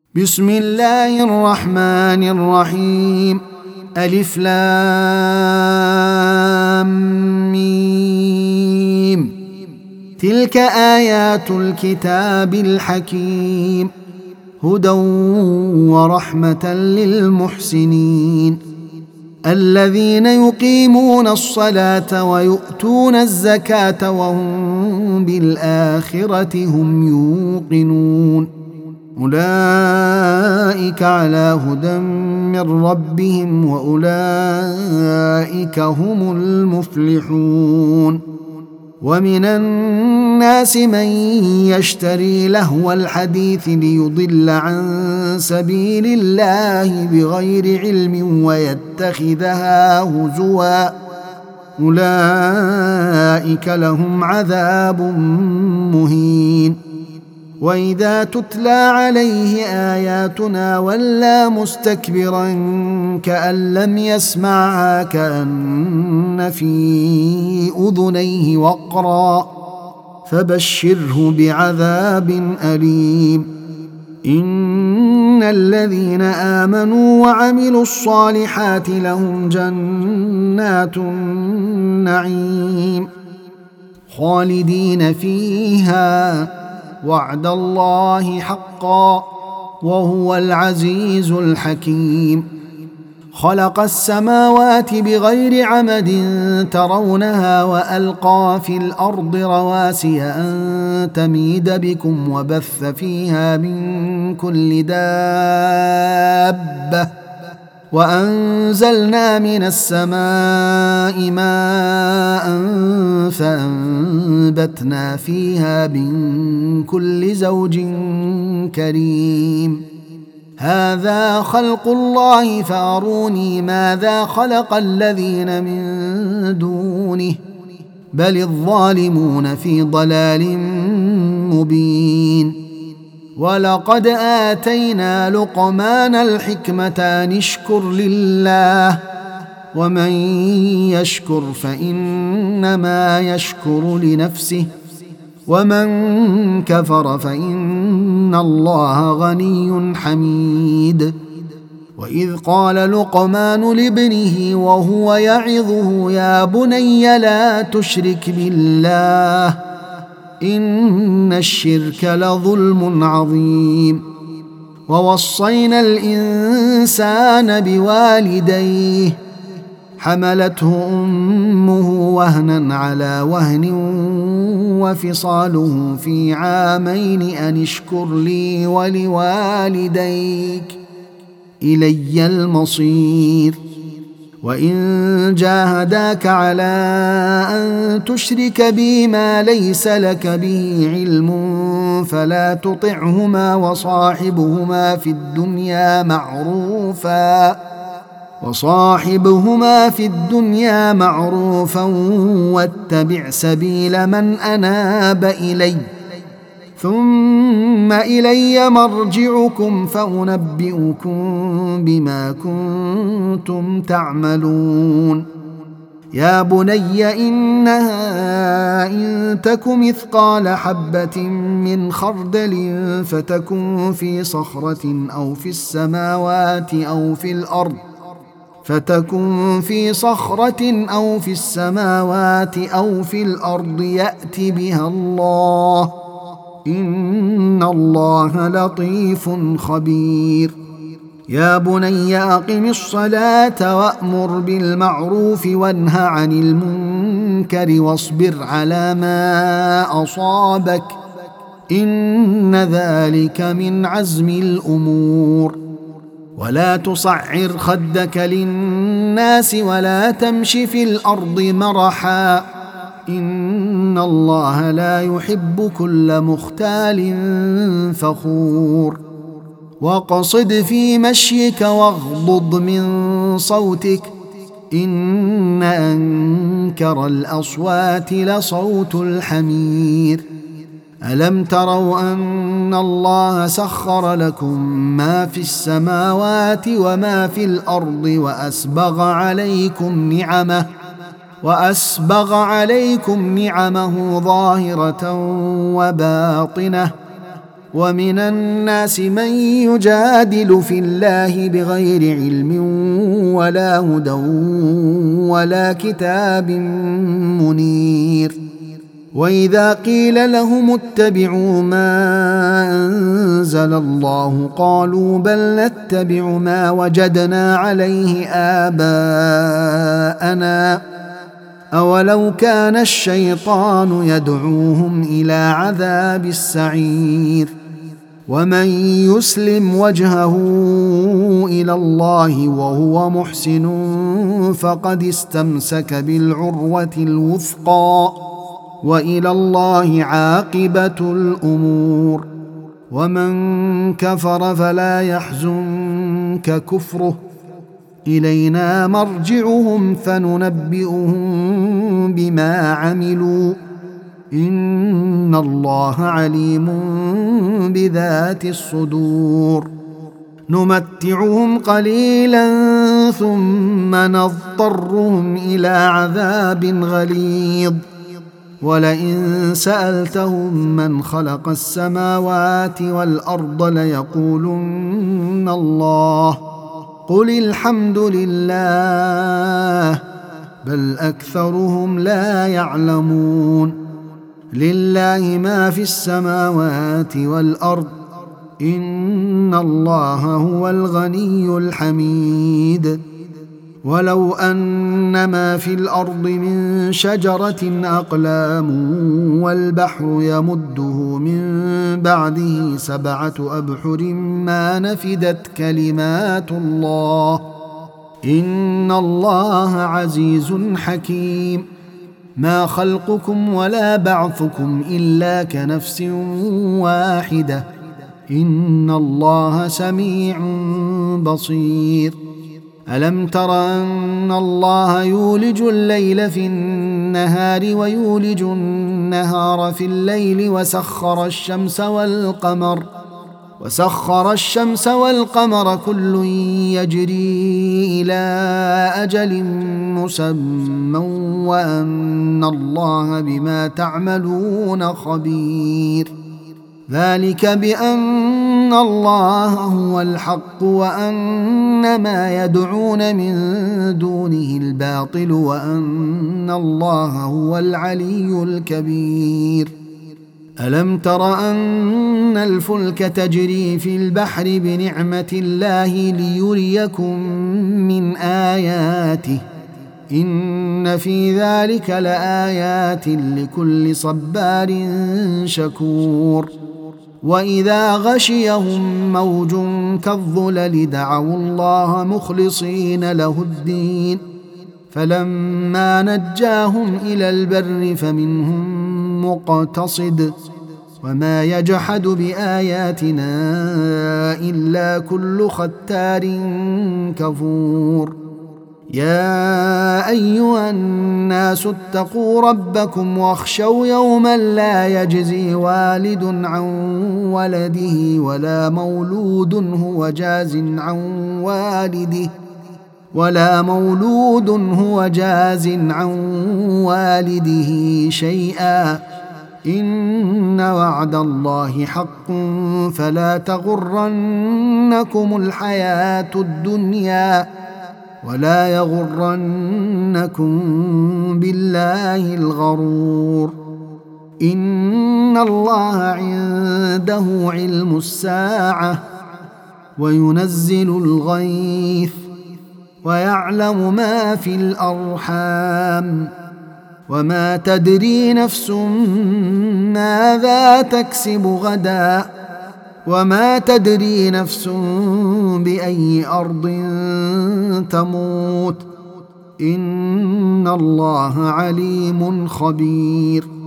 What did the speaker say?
بسم الله الرحمن الرحيم. ألف لام ميم. تلك آيات الكتاب الحكيم، هدى ورحمة للمحسنين الذين يقيمون الصلاة ويؤتون الزكاة وهم بالآخرة هم يوقنون. أولئك على هدى من ربهم وأولئك هم المفلحون. ومن الناس من يشتري لهو الحديث ليضل عن سبيل الله بغير علم ويتخذها هزوا، أولئك لهم عذاب مهين. وإذا تتلى عليه آياتنا ولى مستكبرا كأن لم يسمعها كأن في أذنيه وقرا، فبشره بعذاب أليم. إن الذين آمنوا وعملوا الصالحات لهم جنات النعيم خالدين فيها، وعد الله حقا وهو العزيز الحكيم. خلق السماوات بغير عمد ترونها وألقى في الأرض رواسي أن تميد بكم وبث فيها من كل دابة، وأنزلنا من السماء ماء فأنبتنا فيها من كل زوج كريم. هذا خلق الله فأروني ماذا خلق الذين من دونه، بل الظالمون في ضلال مبين. ولقد آتينا لقمان الحكمة أن اشكر لله، ومن يشكر فإنما يشكر لنفسه، ومن كفر فإن الله غني حميد. وإذ قال لقمان لابنه وهو يعظه يا بني لا تشرك بالله إن الشرك لظلم عظيم. ووصينا الإنسان بوالديه حملته أمه وهنا على وهن وفصاله في عامين أن اشكر لي ولوالديك إلي المصير. وإن جاهداك على أن تشرك بي ما ليس لك به علم فلا تطعهما وصاحبهما في الدنيا معروفا واتبع سبيل من أناب إلي، ثم إلي مرجعكم فأنبئكم بما كنتم تعملون. يا بني إنها إن تك مثقال حبة من خردل فتكن في صخرة أو في السماوات أو في الأرض يأت بها الله، إن الله لطيف خبير. يا بني أقم الصلاة وأمر بالمعروف وانه عن المنكر واصبر على ما أصابك إن ذلك من عزم الأمور. ولا تصعر خدك للناس ولا تمش في الأرض مرحا إن الله لا يحب كل مختال فخور. واقصد في مشيك واغضض من صوتك إن أنكر الأصوات لصوت الحمير. ألم تروا أن الله سخر لكم ما في السماوات وما في الأرض وأسبغ عليكم نعمه ظاهرة وباطنة ومن الناس من يجادل في الله بغير علم ولا هدى ولا كتاب منير. وإذا قيل لهم اتبعوا ما أنزل الله قالوا بل نتبع ما وجدنا عليه آباءنا أولو كان الشيطان يدعوهم إلى عذاب السعير. ومن يسلم وجهه إلى الله وهو محسن فقد استمسك بالعروة الوثقى وإلى الله عاقبة الأمور. ومن كفر فلا يحزنك كفره إلينا مرجعهم فننبئهم بما عملوا إن الله عليم بذات الصدور. نمتعهم قليلا ثم نضطرهم إلى عذاب غليظ. ولئن سألتهم من خلق السماوات والأرض ليقولن الله قل الحمد لله بل أكثرهم لا يعلمون. لله ما في السماوات والأرض إن الله هو الغني الحميد. ولو أن ما في الأرض من شجرة أقلام والبحر يمده من بعده 7 أبحر ما نفدت كلمات الله إن الله عزيز حكيم. ما خلقكم ولا بعثكم إلا كنفس واحدة إن الله سميع بصير. ألم تر أن الله يولج الليل في النهار ويولج النهار في الليل وسخر الشمس والقمر كل يجري إلى أجل مسمى وأن الله بما تعملون خبير. ذلك بأن الله هو الحق وأن ما يدعون من دونه الباطل وأن الله هو العلي الكبير. ألم تر أن الفلك تجري في البحر بنعمة الله ليريكم من آياته إن في ذلك لآيات لكل صبار شكور. وإذا غشيهم موج كالظلل دعوا الله مخلصين له الدين فلما نجاهم إلى البر فمنهم مقتصد وما يجحد بآياتنا إلا كل ختار كفور. يا أيها الناس اتقوا ربكم واخشوا يوما لا يجزي والد عن ولده ولا مولود هو جاز عن والده شيئا إن وعد الله حق فلا تغرنكم الحياة الدنيا ولا يغرنكم بالله الغرور. إن الله عنده علم الساعة وينزل الغيث ويعلم ما في الأرحام وما تدري نفس ماذا تكسب غدا وما تدري نفس بأي أرض تموت إن الله عليم خبير.